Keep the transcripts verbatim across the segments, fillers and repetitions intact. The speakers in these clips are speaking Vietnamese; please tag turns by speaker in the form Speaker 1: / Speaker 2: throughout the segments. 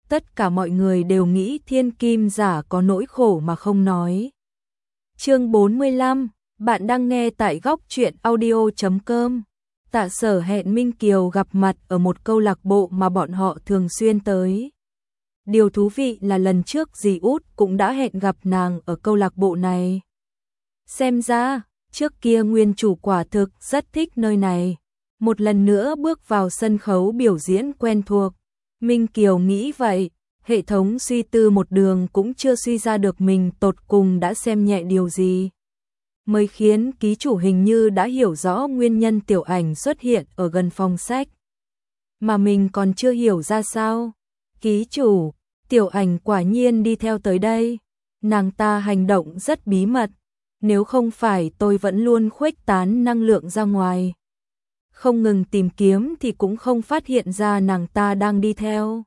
Speaker 1: Tất cả mọi người đều nghĩ thiên kim giả có nỗi khổ mà không nói. Chương bốn mươi lăm, bạn đang nghe tại góc truyện audio chấm com. Tạ Sở hẹn Minh Kiều gặp mặt ở một câu lạc bộ mà bọn họ thường xuyên tới. Điều thú vị là lần trước dì Út cũng đã hẹn gặp nàng ở câu lạc bộ này. Xem ra, trước kia nguyên chủ quả thực rất thích nơi này. Một lần nữa bước vào sân khấu biểu diễn quen thuộc. Minh Kiều nghĩ vậy, hệ thống suy tư một đường cũng chưa suy ra được mình tột cùng đã xem nhẹ điều gì. Mới khiến ký chủ hình như đã hiểu rõ nguyên nhân tiểu ảnh xuất hiện ở gần phòng sách. Mà mình còn chưa hiểu ra sao. Ký chủ, tiểu ảnh quả nhiên đi theo tới đây. Nàng ta hành động rất bí mật. Nếu không phải tôi vẫn luôn khuếch tán năng lượng ra ngoài. Không ngừng tìm kiếm thì cũng không phát hiện ra nàng ta đang đi theo.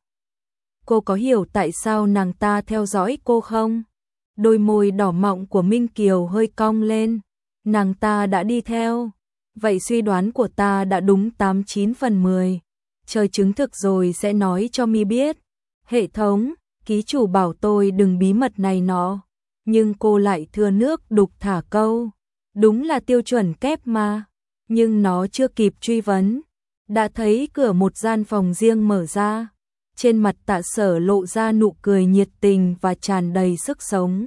Speaker 1: Cô có hiểu tại sao nàng ta theo dõi cô không? Đôi môi đỏ mọng của Minh Kiều hơi cong lên. Nàng ta đã đi theo. Vậy suy đoán của ta đã đúng tám chín phần mười. Chờ chứng thực rồi sẽ nói cho mi biết. Hệ thống, ký chủ bảo tôi đừng bí mật này nó. Nhưng cô lại thừa nước đục thả câu. Đúng là tiêu chuẩn kép mà. Nhưng nó chưa kịp truy vấn. Đã thấy cửa một gian phòng riêng mở ra. Trên mặt Tạ Sở lộ ra nụ cười nhiệt tình và tràn đầy sức sống.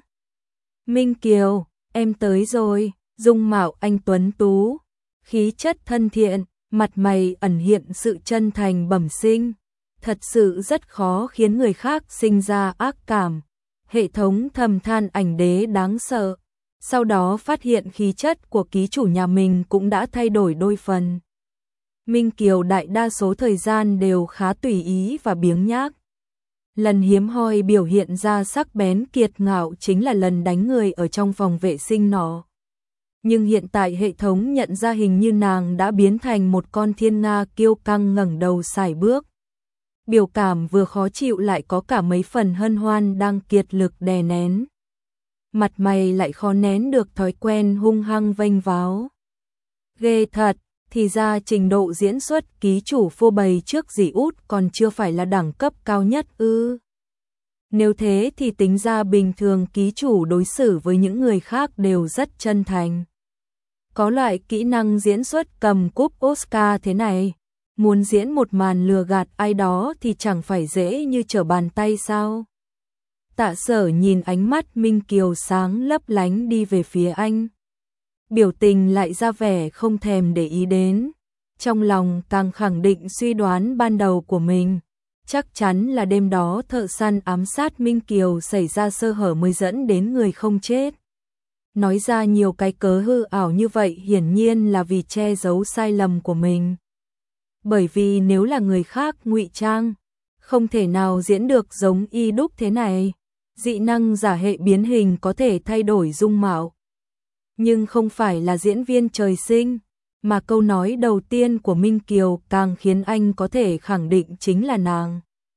Speaker 1: Minh Kiều, em tới rồi. Dung mạo anh tuấn tú, khí chất thân thiện, mặt mày ẩn hiện sự chân thành bẩm sinh. Thật sự rất khó khiến người khác sinh ra ác cảm. Hệ thống thầm than ảnh đế đáng sợ. Sau đó phát hiện khí chất của ký chủ nhà mình cũng đã thay đổi đôi phần. Minh Kiều đại đa số thời gian đều khá tùy ý và biếng nhác. Lần hiếm hoi biểu hiện ra sắc bén kiệt ngạo chính là lần đánh người ở trong phòng vệ sinh nọ. Nhưng hiện tại hệ thống nhận ra hình như nàng đã biến thành một con thiên nga kiêu căng ngẩng đầu sải bước. Biểu cảm vừa khó chịu lại có cả mấy phần hân hoan đang kiệt lực đè nén. Mặt mày lại khó nén được thói quen hung hăng vênh váo. Ghê thật, thì ra trình độ diễn xuất ký chủ phô bày trước dì Út còn chưa phải là đẳng cấp cao nhất ư. Nếu thế thì tính ra bình thường ký chủ đối xử với những người khác đều rất chân thành. Có loại kỹ năng diễn xuất cầm cúp Oscar thế này, muốn diễn một màn lừa gạt ai đó thì chẳng phải dễ như trở bàn tay sao. Tạ Sở nhìn ánh mắt Minh Kiều sáng lấp lánh đi về phía anh. Biểu tình lại ra vẻ không thèm để ý đến. Trong lòng càng khẳng định suy đoán ban đầu của mình. Chắc chắn là đêm đó thợ săn ám sát Minh Kiều xảy ra sơ hở mới dẫn đến người không chết. Nói ra nhiều cái cớ hư ảo như vậy hiển nhiên là vì che giấu sai lầm của mình. Bởi vì nếu là người khác ngụy trang, không thể nào diễn được giống y đúc thế này. Dị năng giả hệ biến hình có thể thay đổi dung mạo. Nhưng không phải là diễn viên trời sinh, mà câu nói đầu tiên của Minh Kiều càng khiến anh có thể khẳng định chính là nàng.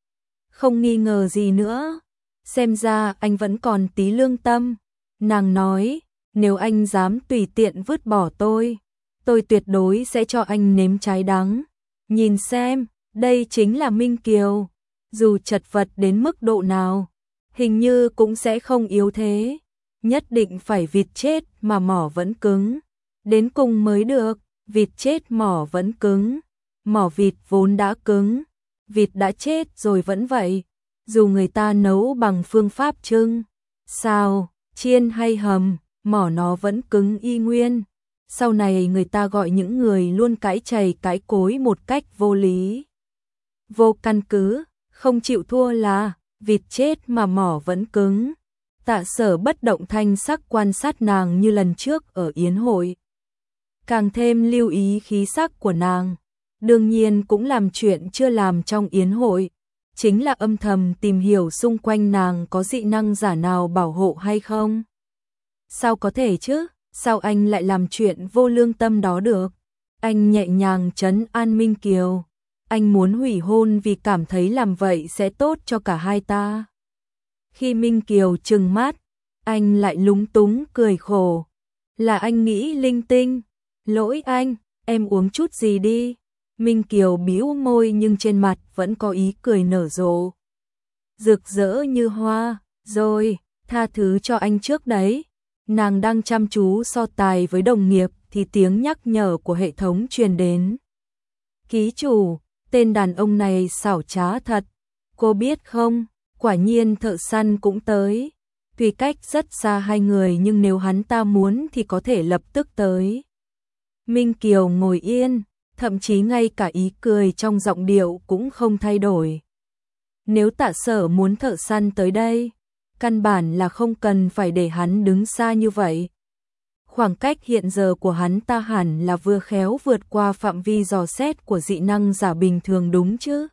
Speaker 1: Không nghi ngờ gì nữa, xem ra anh vẫn còn tí lương tâm. Nàng nói, nếu anh dám tùy tiện vứt bỏ tôi, tôi tuyệt đối sẽ cho anh nếm trái đắng. Nhìn xem, đây chính là Minh Kiều, dù chật vật đến mức độ nào, hình như cũng sẽ không yếu thế. Nhất định phải vịt chết mà mỏ vẫn cứng. Đến cùng mới được, vịt chết mỏ vẫn cứng. Mỏ vịt vốn đã cứng, vịt đã chết rồi vẫn vậy. Dù người ta nấu bằng phương pháp trưng, xào, chiên hay hầm, mỏ nó vẫn cứng y nguyên. Sau này người ta gọi những người luôn cãi chày cãi cối một cách vô lý, vô căn cứ, không chịu thua là vịt chết mà mỏ vẫn cứng. Tạ Sở bất động thanh sắc quan sát nàng như lần trước ở yến hội. Càng thêm lưu ý khí sắc của nàng. Đương nhiên cũng làm chuyện chưa làm trong yến hội. Chính là âm thầm tìm hiểu xung quanh nàng có dị năng giả nào bảo hộ hay không. Sao có thể chứ? Sao anh lại làm chuyện vô lương tâm đó được? Anh nhẹ nhàng trấn an Minh Kiều. Anh muốn hủy hôn vì cảm thấy làm vậy sẽ tốt cho cả hai ta. Khi Minh Kiều trừng mắt, anh lại lúng túng cười khổ. Là anh nghĩ linh tinh. Lỗi anh, em uống chút gì đi. Minh Kiều bĩu môi nhưng trên mặt vẫn có ý cười nở rộ. rực rỡ như hoa, rồi, tha thứ cho anh trước đấy. Nàng đang chăm chú so tài với đồng nghiệp thì tiếng nhắc nhở của hệ thống truyền đến. Ký chủ, tên đàn ông này xảo trá thật, cô biết không, quả nhiên thợ săn cũng tới. Tuy cách rất xa hai người nhưng nếu hắn ta muốn thì có thể lập tức tới. Minh Kiều ngồi yên, thậm chí ngay cả ý cười trong giọng điệu cũng không thay đổi. Nếu Tạ Sở muốn thợ săn tới đây, căn bản là không cần phải để hắn đứng xa như vậy. Khoảng cách hiện giờ của hắn ta hẳn là vừa khéo vượt qua phạm vi dò xét của dị năng giả bình thường đúng chứ?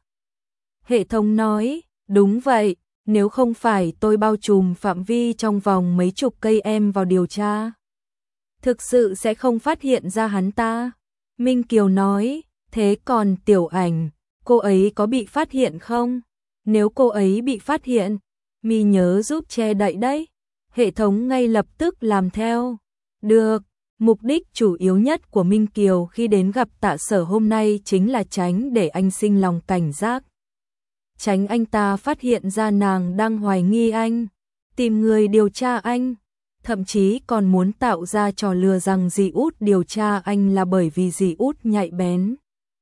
Speaker 1: Hệ thống nói, đúng vậy, nếu không phải tôi bao trùm phạm vi trong vòng mấy chục cây em vào điều tra, thực sự sẽ không phát hiện ra hắn ta. Minh Kiều nói, thế còn Tiểu Ảnh, cô ấy có bị phát hiện không? Nếu cô ấy bị phát hiện, mi nhớ giúp che đậy đấy. Hệ thống ngay lập tức làm theo. Được, mục đích chủ yếu nhất của Minh Kiều khi đến gặp Tạ Sở hôm nay chính là tránh để anh sinh lòng cảnh giác. Tránh anh ta phát hiện ra nàng đang hoài nghi anh, tìm người điều tra anh, thậm chí còn muốn tạo ra trò lừa rằng dì út điều tra anh là bởi vì dì út nhạy bén.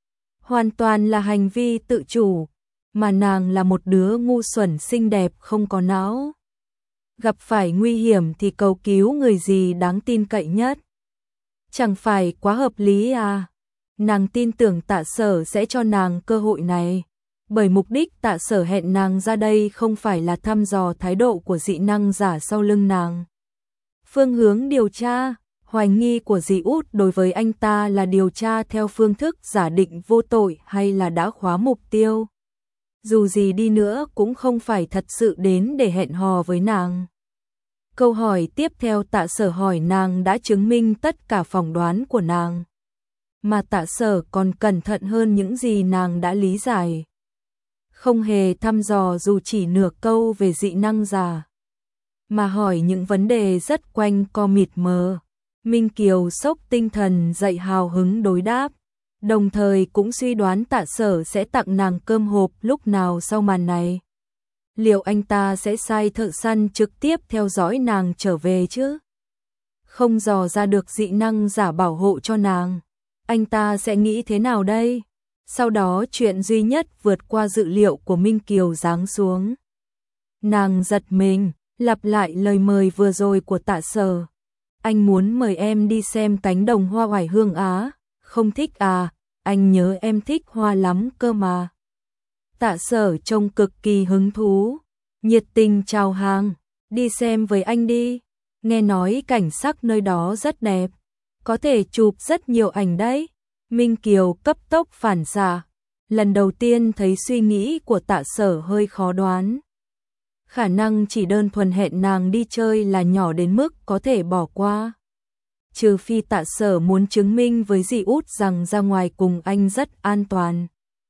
Speaker 1: Hoàn toàn là hành vi tự chủ, mà nàng là một đứa ngu xuẩn xinh đẹp không có não. Gặp phải nguy hiểm thì cầu cứu người gì đáng tin cậy nhất. Chẳng phải quá hợp lý à? Nàng tin tưởng Tạ Sở sẽ cho nàng cơ hội này, bởi mục đích Tạ Sở hẹn nàng ra đây không phải là thăm dò thái độ của dị năng giả sau lưng nàng. Phương hướng điều tra, hoài nghi của dì út đối với anh ta là điều tra theo phương thức giả định vô tội hay là đã khóa mục tiêu. Dù gì đi nữa cũng không phải thật sự đến để hẹn hò với nàng. Câu hỏi tiếp theo Tạ Sở hỏi nàng đã chứng minh tất cả phỏng đoán của nàng. Mà Tạ Sở còn cẩn thận hơn những gì nàng đã lý giải. Không hề thăm dò dù chỉ nửa câu về dị năng giả, mà hỏi những vấn đề rất quanh co mịt mờ. Minh Kiều sốc tinh thần dậy hào hứng đối đáp, đồng thời cũng suy đoán Tạ Sở sẽ tặng nàng cơm hộp lúc nào sau màn này. Liệu anh ta sẽ sai thợ săn trực tiếp theo dõi nàng trở về chứ? Không dò ra được dị năng giả bảo hộ cho nàng, anh ta sẽ nghĩ thế nào đây? Sau đó chuyện duy nhất vượt qua dự liệu của Minh Kiều giáng xuống. Nàng giật mình, lặp lại lời mời vừa rồi của Tạ Sở. Anh muốn mời em đi xem cánh đồng hoa oải hương Á, không thích à, anh nhớ em thích hoa lắm cơ mà. Tạ Sở trông cực kỳ hứng thú, nhiệt tình chào hàng, đi xem với anh đi, nghe nói cảnh sắc nơi đó rất đẹp, có thể chụp rất nhiều ảnh đấy. Minh Kiều cấp tốc phản xạ, lần đầu tiên thấy suy nghĩ của Tạ Sở hơi khó đoán. Khả năng chỉ đơn thuần hẹn nàng đi chơi là nhỏ đến mức có thể bỏ qua. Trừ phi Tạ Sở muốn chứng minh với dì út rằng ra ngoài cùng anh rất an toàn,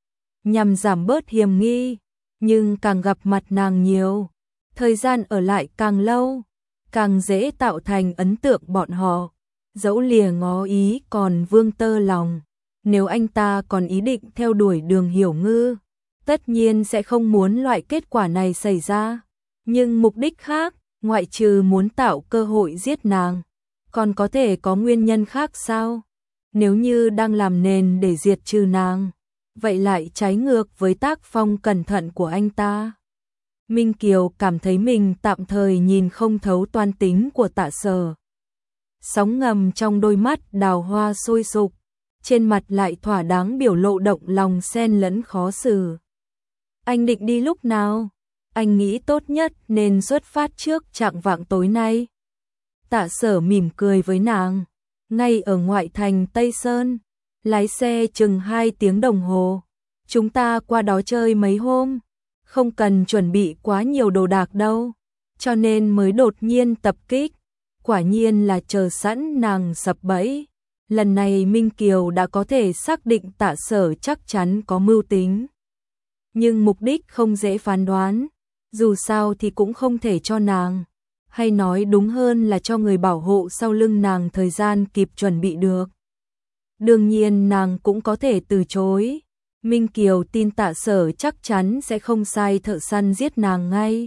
Speaker 1: nhằm giảm bớt hiểm nghi, nhưng càng gặp mặt nàng nhiều, thời gian ở lại càng lâu, càng dễ tạo thành ấn tượng bọn họ. Dẫu lìa ngó ý còn vương tơ lòng, nếu anh ta còn ý định theo đuổi Đường Hiểu Ngư, tất nhiên sẽ không muốn loại kết quả này xảy ra. Nhưng mục đích khác, ngoại trừ muốn tạo cơ hội giết nàng, còn có thể có nguyên nhân khác sao? Nếu như đang làm nền để diệt trừ nàng, vậy lại trái ngược với tác phong cẩn thận của anh ta. Minh Kiều cảm thấy mình tạm thời nhìn không thấu toan tính của Tạ Sở. Sóng ngầm trong đôi mắt đào hoa sôi sục, trên mặt lại thỏa đáng biểu lộ động lòng xen lẫn khó xử. Anh định đi lúc nào? Anh nghĩ tốt nhất nên xuất phát trước chạng vạng tối nay. Tạ Sở mỉm cười với nàng, ngay ở ngoại thành Tây Sơn, lái xe chừng hai tiếng đồng hồ. Chúng ta qua đó chơi mấy hôm, không cần chuẩn bị quá nhiều đồ đạc đâu, cho nên mới đột nhiên tập kích. Quả nhiên là chờ sẵn nàng sập bẫy. Lần này Minh Kiều đã có thể xác định Tạ Sở chắc chắn có mưu tính. Nhưng mục đích không dễ phán đoán, dù sao thì cũng không thể cho nàng, hay nói đúng hơn là cho người bảo hộ sau lưng nàng thời gian kịp chuẩn bị được. Đương nhiên nàng cũng có thể từ chối, Minh Kiều tin Tạ Sở chắc chắn sẽ không sai thợ săn giết nàng ngay.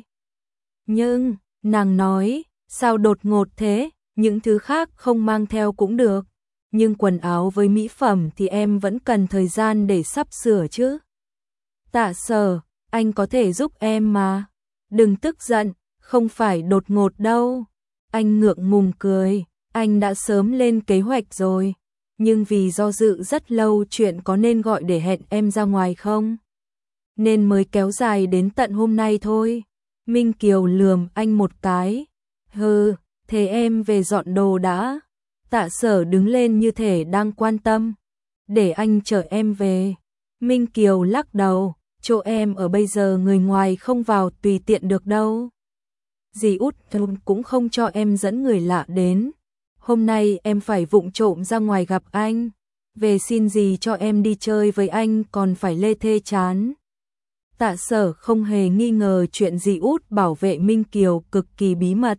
Speaker 1: Nhưng, nàng nói, sao đột ngột thế, những thứ khác không mang theo cũng được. Nhưng quần áo với mỹ phẩm thì em vẫn cần thời gian để sắp sửa chứ. Tạ Sở, anh có thể giúp em mà. Đừng tức giận, không phải đột ngột đâu. Anh ngượng ngùng cười, anh đã sớm lên kế hoạch rồi. Nhưng vì do dự rất lâu chuyện có nên gọi để hẹn em ra ngoài không? Nên mới kéo dài đến tận hôm nay thôi. Minh Kiều lườm anh một cái. Hừ, thế em về dọn đồ đã. Tạ Sở đứng lên như thể đang quan tâm. Để anh chở em về. Minh Kiều lắc đầu, chỗ em ở bây giờ người ngoài không vào tùy tiện được đâu. Dì út cũng không cho em dẫn người lạ đến. Hôm nay em phải vụng trộm ra ngoài gặp anh. Về xin dì cho em đi chơi với anh còn phải lê thê chán. Tạ Sở không hề nghi ngờ chuyện dì út bảo vệ Minh Kiều cực kỳ bí mật.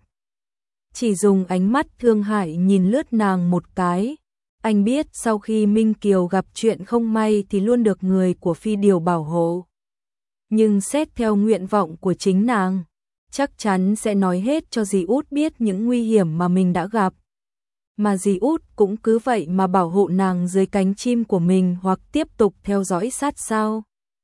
Speaker 1: Chỉ dùng ánh mắt thương hại nhìn lướt nàng một cái. Anh biết sau khi Minh Kiều gặp chuyện không may thì luôn được người của Phi Điều bảo hộ. Nhưng xét theo nguyện vọng của chính nàng, chắc chắn sẽ nói hết cho dì út biết những nguy hiểm mà mình đã gặp. Mà dì út cũng cứ vậy mà bảo hộ nàng dưới cánh chim của mình hoặc tiếp tục theo dõi sát sao.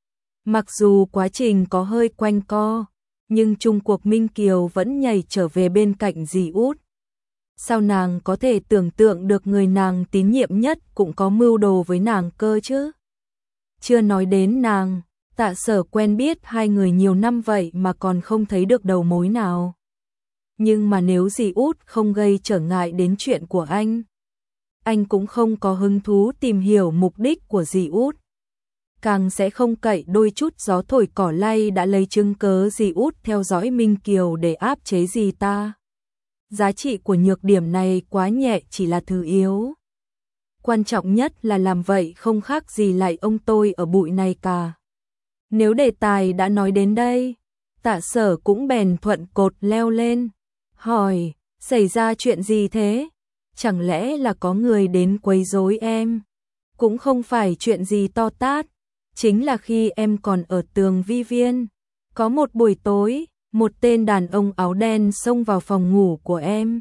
Speaker 1: Mặc dù quá trình có hơi quanh co, nhưng chung cuộc Minh Kiều vẫn nhảy trở về bên cạnh dì út. Sao nàng có thể tưởng tượng được người nàng tín nhiệm nhất cũng có mưu đồ với nàng cơ chứ? Chưa nói đến nàng, Tạ Sở quen biết hai người nhiều năm vậy mà còn không thấy được đầu mối nào. Nhưng mà nếu dì út không gây trở ngại đến chuyện của anh, anh cũng không có hứng thú tìm hiểu mục đích của dì út. Càng sẽ không cậy đôi chút gió thổi cỏ lay đã lấy chứng cớ dì út theo dõi Minh Kiều để áp chế dì ta. Giá trị của nhược điểm này quá nhẹ chỉ là thứ yếu. Quan trọng nhất là làm vậy không khác gì lại ông tôi ở bụi này cả. Nếu đề tài đã nói đến đây, Tạ Sở cũng bèn thuận cột leo lên. Hỏi, xảy ra chuyện gì thế? Chẳng lẽ là có người đến quấy rối em? Cũng không phải chuyện gì to tát. Chính là khi em còn ở tường vi viên. Có một buổi tối, một tên đàn ông áo đen xông vào phòng ngủ của em.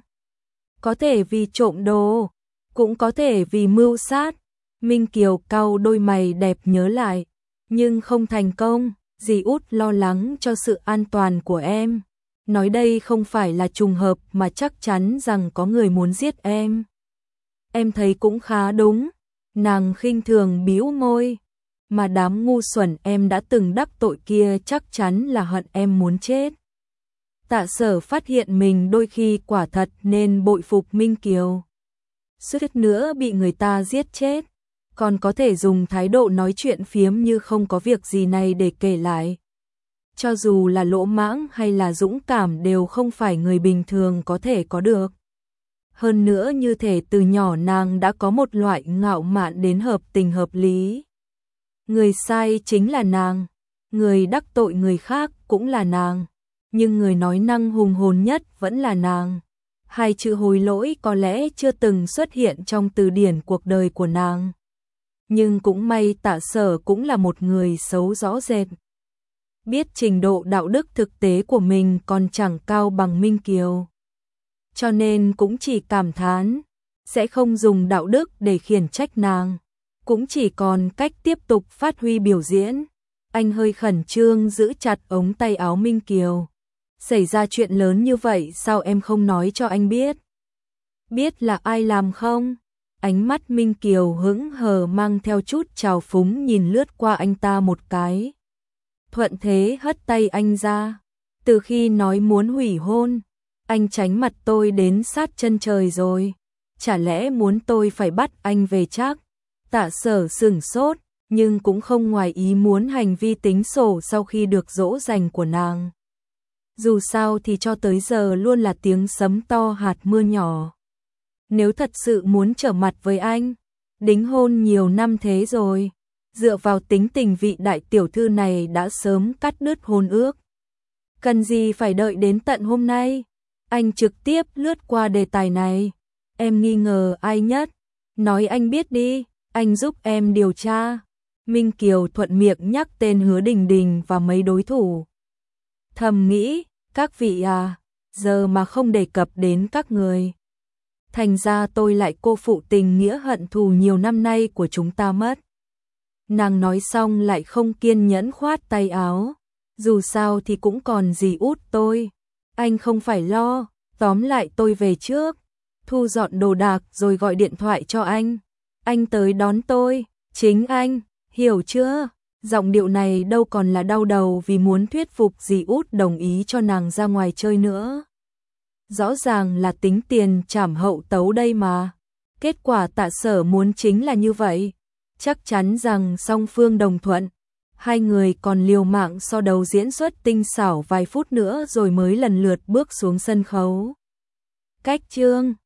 Speaker 1: Có thể vì trộm đồ, cũng có thể vì mưu sát. Minh Kiều cau đôi mày đẹp nhớ lại. Nhưng không thành công, dì út lo lắng cho sự an toàn của em. Nói đây không phải là trùng hợp mà chắc chắn rằng có người muốn giết em. Em thấy cũng khá đúng. Nàng khinh thường bĩu môi. Mà đám ngu xuẩn em đã từng đắc tội kia chắc chắn là hận em muốn chết. Tạ Sở phát hiện mình đôi khi quả thật nên bội phục Minh Kiều. Suýt nữa bị người ta giết chết, còn có thể dùng thái độ nói chuyện phiếm như không có việc gì này để kể lại. Cho dù là lỗ mãng hay là dũng cảm đều không phải người bình thường có thể có được. Hơn nữa như thể từ nhỏ nàng đã có một loại ngạo mạn đến hợp tình hợp lý. Người sai chính là nàng, người đắc tội người khác cũng là nàng, nhưng người nói năng hùng hồn nhất vẫn là nàng. Hai chữ hối lỗi có lẽ chưa từng xuất hiện trong từ điển cuộc đời của nàng. Nhưng cũng may Tạ Sở cũng là một người xấu rõ rệt. Biết trình độ đạo đức thực tế của mình còn chẳng cao bằng Minh Kiều. Cho nên cũng chỉ cảm thán, sẽ không dùng đạo đức để khiển trách nàng. Cũng chỉ còn cách tiếp tục phát huy biểu diễn. Anh hơi khẩn trương giữ chặt ống tay áo Minh Kiều. Xảy ra chuyện lớn như vậy sao em không nói cho anh biết? Biết là ai làm không? Ánh mắt Minh Kiều hững hờ mang theo chút trào phúng nhìn lướt qua anh ta một cái. Thuận thế hất tay anh ra. Từ khi nói muốn hủy hôn, anh tránh mặt tôi đến sát chân trời rồi. Chả lẽ muốn tôi phải bắt anh về chắc? Tạ Sở sửng sốt, nhưng cũng không ngoài ý muốn hành vi tính sổ sau khi được dỗ dành của nàng. Dù sao thì cho tới giờ luôn là tiếng sấm to hạt mưa nhỏ. Nếu thật sự muốn trở mặt với anh, đính hôn nhiều năm thế rồi, dựa vào tính tình vị đại tiểu thư này đã sớm cắt đứt hôn ước. Cần gì phải đợi đến tận hôm nay? Anh trực tiếp lướt qua đề tài này. Em nghi ngờ ai nhất? Nói anh biết đi, anh giúp em điều tra. Minh Kiều thuận miệng nhắc tên Hứa Đình Đình và mấy đối thủ. Thầm nghĩ, các vị à, giờ mà không đề cập đến các người, thành ra tôi lại cô phụ tình nghĩa hận thù nhiều năm nay của chúng ta mất. Nàng nói xong lại không kiên nhẫn khoát tay áo. Dù sao thì cũng còn dì út tôi. Anh không phải lo, tóm lại tôi về trước, thu dọn đồ đạc rồi gọi điện thoại cho anh. Anh tới đón tôi, chính anh, hiểu chưa? Giọng điệu này đâu còn là đau đầu vì muốn thuyết phục dì út đồng ý cho nàng ra ngoài chơi nữa. Rõ ràng là tính tiền trảm hậu tấu đây mà. Kết quả Tạ Sở muốn chính là như vậy. Chắc chắn rằng song phương đồng thuận. Hai người còn liều mạng so đấu diễn xuất tinh xảo vài phút nữa rồi mới lần lượt bước xuống sân khấu. Cách chương